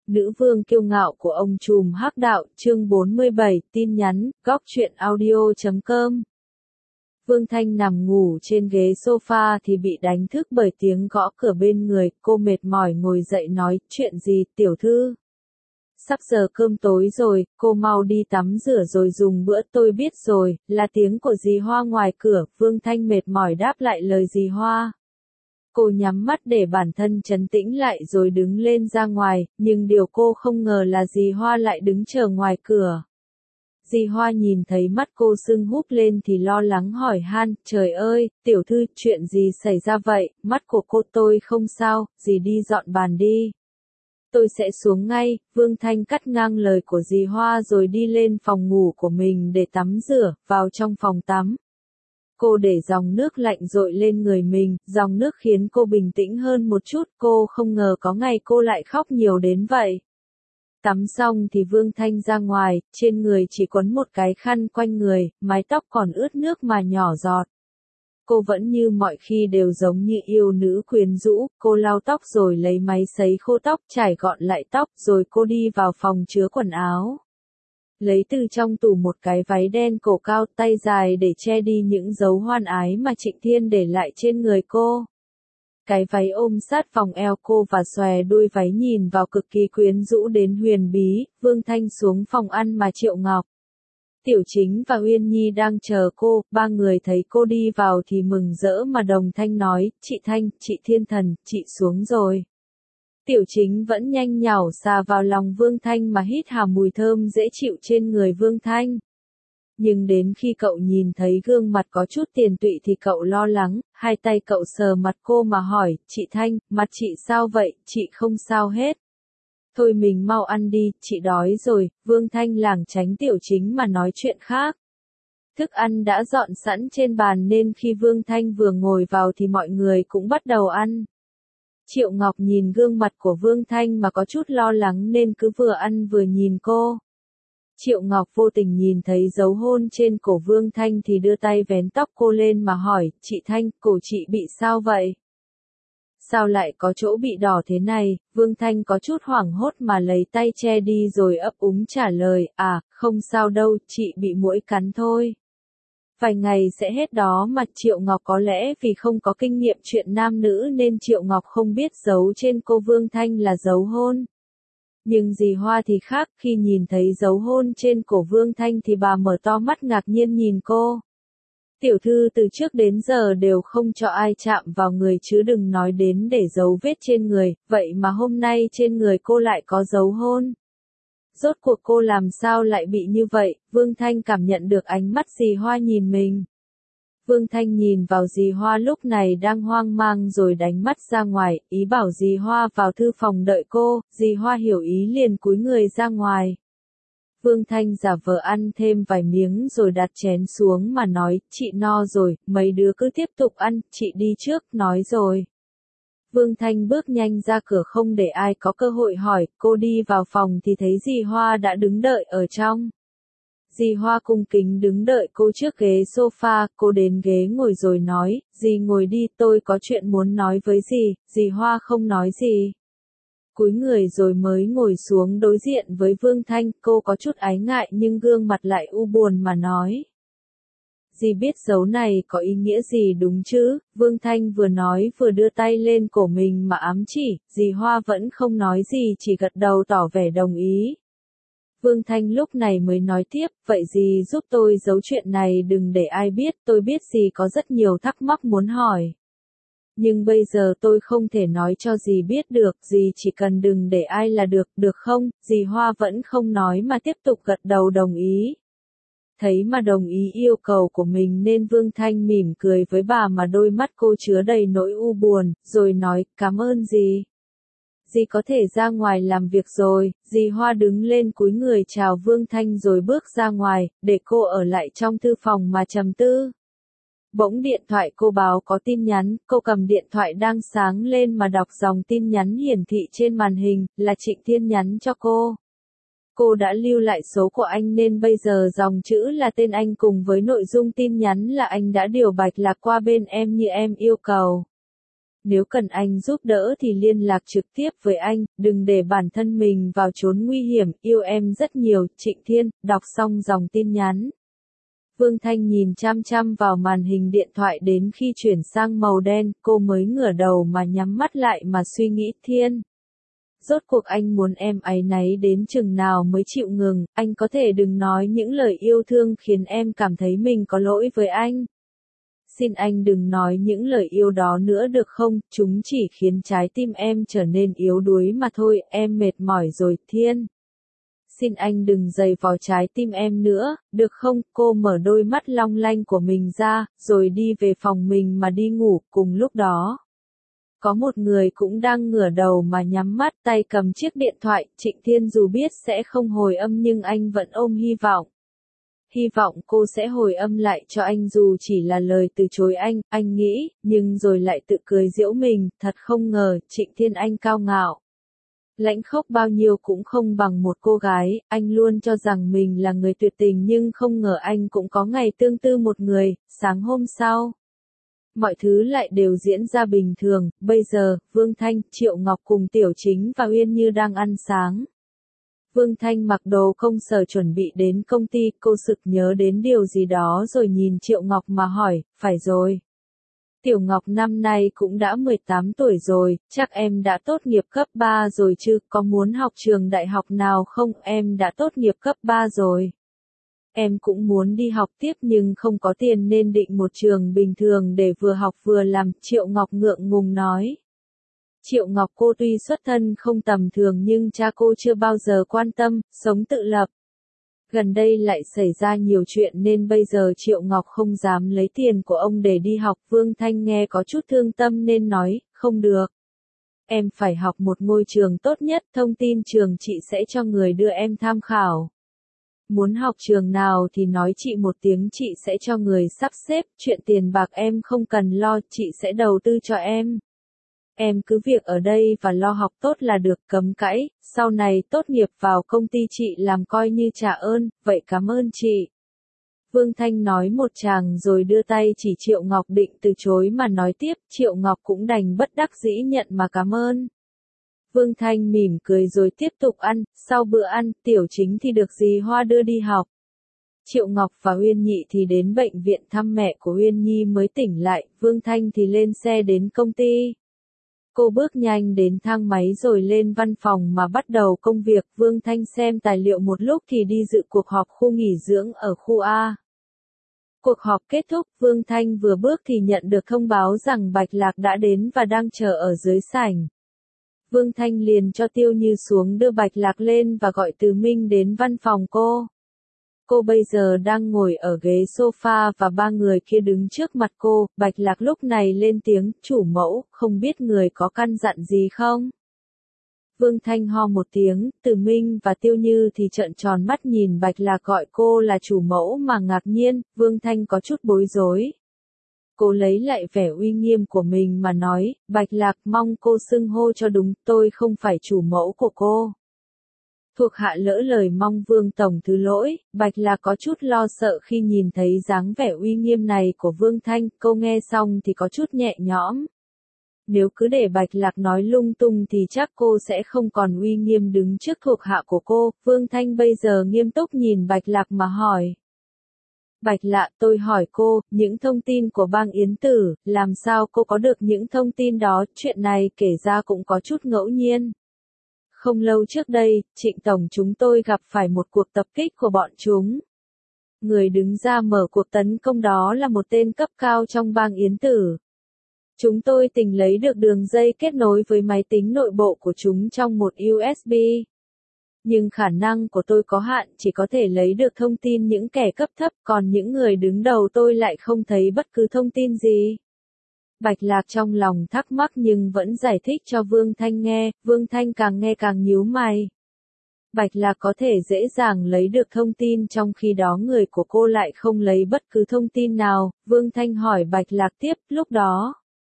Nữ vương kiêu ngạo của ông trùm hắc đạo, chương 47, tin nhắn, góc truyện audio.com. Vương Thanh nằm ngủ trên ghế sofa thì bị đánh thức bởi tiếng gõ cửa bên người, cô mệt mỏi ngồi dậy nói, chuyện gì, tiểu thư? Sắp giờ cơm tối rồi, cô mau đi tắm rửa rồi dùng bữa. Tôi biết rồi, là tiếng của dì Hoa ngoài cửa. Vương Thanh mệt mỏi đáp lại lời dì Hoa. Cô nhắm mắt để bản thân trấn tĩnh lại rồi đứng lên ra ngoài, nhưng điều cô không ngờ là dì Hoa lại đứng chờ ngoài cửa. Dì Hoa nhìn thấy mắt cô sưng húp lên thì lo lắng hỏi han, trời ơi, tiểu thư, chuyện gì xảy ra vậy, mắt của cô. Tôi không sao, dì đi dọn bàn đi. Tôi sẽ xuống ngay. Vương Thanh cắt ngang lời của dì Hoa rồi đi lên phòng ngủ của mình để tắm rửa, vào trong phòng tắm. Cô để dòng nước lạnh dội lên người mình, dòng nước khiến cô bình tĩnh hơn một chút, cô không ngờ có ngày cô lại khóc nhiều đến vậy. Tắm xong thì Vương Thanh ra ngoài, trên người chỉ quấn một cái khăn quanh người, mái tóc còn ướt nước mà nhỏ giọt. Cô vẫn như mọi khi đều giống như yêu nữ quyến rũ, cô lau tóc rồi lấy máy sấy khô tóc, trải gọn lại tóc, rồi cô đi vào phòng chứa quần áo. Lấy từ trong tủ một cái váy đen cổ cao tay dài để che đi những dấu hoan ái mà Trịnh Thiên để lại trên người cô. Cái váy ôm sát vòng eo cô và xòe đuôi váy nhìn vào cực kỳ quyến rũ đến huyền bí. Vương Thanh xuống phòng ăn mà Triệu Ngọc, Tiểu Chính và Uyên Nhi đang chờ cô. Ba người thấy cô đi vào thì mừng rỡ mà đồng thanh nói, chị Thanh, chị Thiên Thần, chị xuống rồi. Tiểu Chính vẫn nhanh nhảu xà vào lòng Vương Thanh mà hít hà mùi thơm dễ chịu trên người Vương Thanh. Nhưng đến khi cậu nhìn thấy gương mặt có chút tiền tụy thì cậu lo lắng, hai tay cậu sờ mặt cô mà hỏi, chị Thanh, mặt chị sao vậy, chị không sao hết. Thôi mình mau ăn đi, chị đói rồi. Vương Thanh lảng tránh Tiểu Chính mà nói chuyện khác. Thức ăn đã dọn sẵn trên bàn nên khi Vương Thanh vừa ngồi vào thì mọi người cũng bắt đầu ăn. Triệu Ngọc nhìn gương mặt của Vương Thanh mà có chút lo lắng nên cứ vừa ăn vừa nhìn cô. Triệu Ngọc vô tình nhìn thấy dấu hôn trên cổ Vương Thanh thì đưa tay vén tóc cô lên mà hỏi, chị Thanh, cổ chị bị sao vậy? Sao lại có chỗ bị đỏ thế này? Vương Thanh có chút hoảng hốt mà lấy tay che đi rồi ấp úng trả lời, à, không sao đâu, chị bị muỗi cắn thôi. Vài ngày sẽ hết đó mà. Triệu Ngọc có lẽ vì không có kinh nghiệm chuyện nam nữ nên Triệu Ngọc không biết dấu trên cô Vương Thanh là dấu hôn. Nhưng dì Hoa thì khác, khi nhìn thấy dấu hôn trên cổ Vương Thanh thì bà mở to mắt ngạc nhiên nhìn cô. Tiểu thư từ trước đến giờ đều không cho ai chạm vào người chứ đừng nói đến để dấu vết trên người, vậy mà hôm nay trên người cô lại có dấu hôn. Rốt cuộc cô làm sao lại bị như vậy? Vương Thanh cảm nhận được ánh mắt dì Hoa nhìn mình. Vương Thanh nhìn vào dì Hoa lúc này đang hoang mang rồi đánh mắt ra ngoài, ý bảo dì Hoa vào thư phòng đợi cô. Dì Hoa hiểu ý liền cúi người ra ngoài. Vương Thanh giả vờ ăn thêm vài miếng rồi đặt chén xuống mà nói, chị no rồi, mấy đứa cứ tiếp tục ăn, chị đi trước, nói rồi. Vương Thanh bước nhanh ra cửa không để ai có cơ hội hỏi, cô đi vào phòng thì thấy dì Hoa đã đứng đợi ở trong. Dì Hoa cung kính đứng đợi cô trước ghế sofa, cô đến ghế ngồi rồi nói, dì ngồi đi, tôi có chuyện muốn nói với dì. Dì Hoa không nói gì. Cúi người rồi mới ngồi xuống đối diện với Vương Thanh, cô có chút ái ngại nhưng gương mặt lại u buồn mà nói. Dì biết dấu này có ý nghĩa gì đúng chứ? Vương Thanh vừa nói vừa đưa tay lên cổ mình mà ám chỉ. Dì Hoa vẫn không nói gì, chỉ gật đầu tỏ vẻ đồng ý. Vương Thanh lúc này mới nói tiếp, vậy dì giúp tôi giấu chuyện này đừng để ai biết, tôi biết dì có rất nhiều thắc mắc muốn hỏi. Nhưng bây giờ tôi không thể nói cho dì biết được, dì chỉ cần đừng để ai là được không? Dì Hoa vẫn không nói mà tiếp tục gật đầu đồng ý. Thấy mà đồng ý yêu cầu của mình nên Vương Thanh mỉm cười với bà mà đôi mắt cô chứa đầy nỗi u buồn, rồi nói, cảm ơn dì. Dì có thể ra ngoài làm việc rồi. Dì Hoa đứng lên cúi người chào Vương Thanh rồi bước ra ngoài, để cô ở lại trong thư phòng mà trầm tư. Bỗng điện thoại cô báo có tin nhắn, cô cầm điện thoại đang sáng lên mà đọc dòng tin nhắn hiển thị trên màn hình, là Trịnh Thiên nhắn cho cô. Cô đã lưu lại số của anh nên bây giờ dòng chữ là tên anh cùng với nội dung tin nhắn là anh đã điều Bạch Lạc qua bên em như em yêu cầu. Nếu cần anh giúp đỡ thì liên lạc trực tiếp với anh, đừng để bản thân mình vào chốn nguy hiểm, yêu em rất nhiều, Trịnh Thiên. Đọc xong dòng tin nhắn, Vương Thanh nhìn chăm chăm vào màn hình điện thoại đến khi chuyển sang màu đen, cô mới ngửa đầu mà nhắm mắt lại mà suy nghĩ. Thiên, rốt cuộc anh muốn em áy náy đến chừng nào mới chịu ngừng, anh có thể đừng nói những lời yêu thương khiến em cảm thấy mình có lỗi với anh. Xin anh đừng nói những lời yêu đó nữa được không, chúng chỉ khiến trái tim em trở nên yếu đuối mà thôi, em mệt mỏi rồi. Thiên, xin anh đừng giày vò trái tim em nữa, được không? Cô mở đôi mắt long lanh của mình ra, rồi đi về phòng mình mà đi ngủ. Cùng lúc đó, có một người cũng đang ngửa đầu mà nhắm mắt, tay cầm chiếc điện thoại. Trịnh Thiên dù biết sẽ không hồi âm nhưng anh vẫn ôm hy vọng. Hy vọng cô sẽ hồi âm lại cho anh dù chỉ là lời từ chối anh nghĩ, nhưng rồi lại tự cười giễu mình, thật không ngờ, Trịnh Thiên anh cao ngạo. Lãnh khốc bao nhiêu cũng không bằng một cô gái, anh luôn cho rằng mình là người tuyệt tình nhưng không ngờ anh cũng có ngày tương tư một người. Sáng hôm sau, mọi thứ lại đều diễn ra bình thường, bây giờ, Vương Thanh, Triệu Ngọc cùng Tiểu Chính và Uyên Như đang ăn sáng. Vương Thanh mặc đồ công sở chuẩn bị đến công ty, cô sực nhớ đến điều gì đó rồi nhìn Triệu Ngọc mà hỏi, phải rồi. Tiểu Ngọc năm nay cũng đã 18 tuổi rồi, chắc em đã tốt nghiệp cấp 3 rồi chứ, có muốn học trường đại học nào không? Em đã tốt nghiệp cấp 3 rồi. Em cũng muốn đi học tiếp nhưng không có tiền nên định một trường bình thường để vừa học vừa làm, Triệu Ngọc ngượng ngùng nói. Triệu Ngọc cô tuy xuất thân không tầm thường nhưng cha cô chưa bao giờ quan tâm, sống tự lập. Gần đây lại xảy ra nhiều chuyện nên bây giờ Triệu Ngọc không dám lấy tiền của ông để đi học. Vương Thanh nghe có chút thương tâm nên nói, không được. Em phải học một ngôi trường tốt nhất, thông tin trường chị sẽ cho người đưa em tham khảo. Muốn học trường nào thì nói chị một tiếng chị sẽ cho người sắp xếp, chuyện tiền bạc em không cần lo, chị sẽ đầu tư cho em. Em cứ việc ở đây và lo học tốt là được, cấm cãi, sau này tốt nghiệp vào công ty chị làm coi như trả ơn, vậy cảm ơn chị. Vương Thanh nói một tràng rồi đưa tay chỉ Triệu Ngọc định từ chối mà nói tiếp, Triệu Ngọc cũng đành bất đắc dĩ nhận mà cảm ơn. Vương Thanh mỉm cười rồi tiếp tục ăn, sau bữa ăn, Tiểu Chính thì được dì Hoa đưa đi học. Triệu Ngọc và Uyên Nhị thì đến bệnh viện thăm mẹ của Uyên Nhi mới tỉnh lại, Vương Thanh thì lên xe đến công ty. Cô bước nhanh đến thang máy rồi lên văn phòng mà bắt đầu công việc. Vương Thanh xem tài liệu một lúc thì đi dự cuộc họp khu nghỉ dưỡng ở khu A. Cuộc họp kết thúc, Vương Thanh vừa bước thì nhận được thông báo rằng Bạch Lạc đã đến và đang chờ ở dưới sảnh. Vương Thanh liền cho Tiêu Như xuống đưa Bạch Lạc lên và gọi Từ Minh đến văn phòng cô. Cô bây giờ đang ngồi ở ghế sofa và ba người kia đứng trước mặt cô. Bạch Lạc lúc này lên tiếng, chủ mẫu, không biết người có căn dặn gì không? Vương Thanh ho một tiếng, Từ Minh và Tiêu Như thì trợn tròn mắt nhìn Bạch Lạc gọi cô là chủ mẫu mà ngạc nhiên. Vương Thanh có chút bối rối. Cô lấy lại vẻ uy nghiêm của mình mà nói, Bạch Lạc mong cô xưng hô cho đúng, tôi không phải chủ mẫu của cô. Thuộc hạ lỡ lời mong Vương Tổng thứ lỗi. Bạch Lạc có chút lo sợ khi nhìn thấy dáng vẻ uy nghiêm này của Vương Thanh, cô nghe xong thì có chút nhẹ nhõm. Nếu cứ để Bạch Lạc nói lung tung thì chắc cô sẽ không còn uy nghiêm đứng trước thuộc hạ của cô. Vương Thanh bây giờ nghiêm túc nhìn Bạch Lạc mà hỏi. Bạch Lạc, tôi hỏi cô, những thông tin của bang Yến Tử, làm sao cô có được những thông tin đó? Chuyện này kể ra cũng có chút ngẫu nhiên. Không lâu trước đây, Trịnh Tổng chúng tôi gặp phải một cuộc tập kích của bọn chúng. Người đứng ra mở cuộc tấn công đó là một tên cấp cao trong bang Yến Tử. Chúng tôi tình lấy được đường dây kết nối với máy tính nội bộ của chúng trong một USB. Nhưng khả năng của tôi có hạn, chỉ có thể lấy được thông tin những kẻ cấp thấp, còn những người đứng đầu tôi lại không thấy bất cứ thông tin gì. Bạch Lạc trong lòng thắc mắc nhưng vẫn giải thích cho Vương Thanh nghe, Vương Thanh càng nghe càng nhíu mày. Bạch Lạc có thể dễ dàng lấy được thông tin trong khi đó người của cô lại không lấy bất cứ thông tin nào. Vương Thanh hỏi Bạch Lạc tiếp, lúc đó,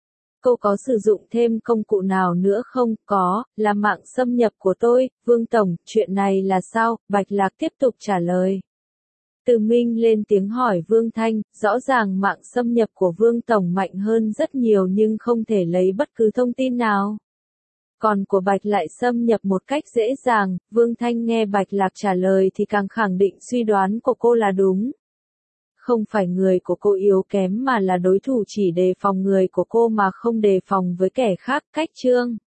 cô có sử dụng thêm công cụ nào nữa không? Có, là mạng xâm nhập của tôi. Vương Tổng, chuyện này là sao? Bạch Lạc tiếp tục trả lời. Từ Minh lên tiếng hỏi Vương Thanh, rõ ràng mạng xâm nhập của Vương Tổng mạnh hơn rất nhiều nhưng không thể lấy bất cứ thông tin nào. Còn của Bạch lại xâm nhập một cách dễ dàng, Vương Thanh nghe Bạch Lạc trả lời thì càng khẳng định suy đoán của cô là đúng. Không phải người của cô yếu kém mà là đối thủ chỉ đề phòng người của cô mà không đề phòng với kẻ khác. Cách chương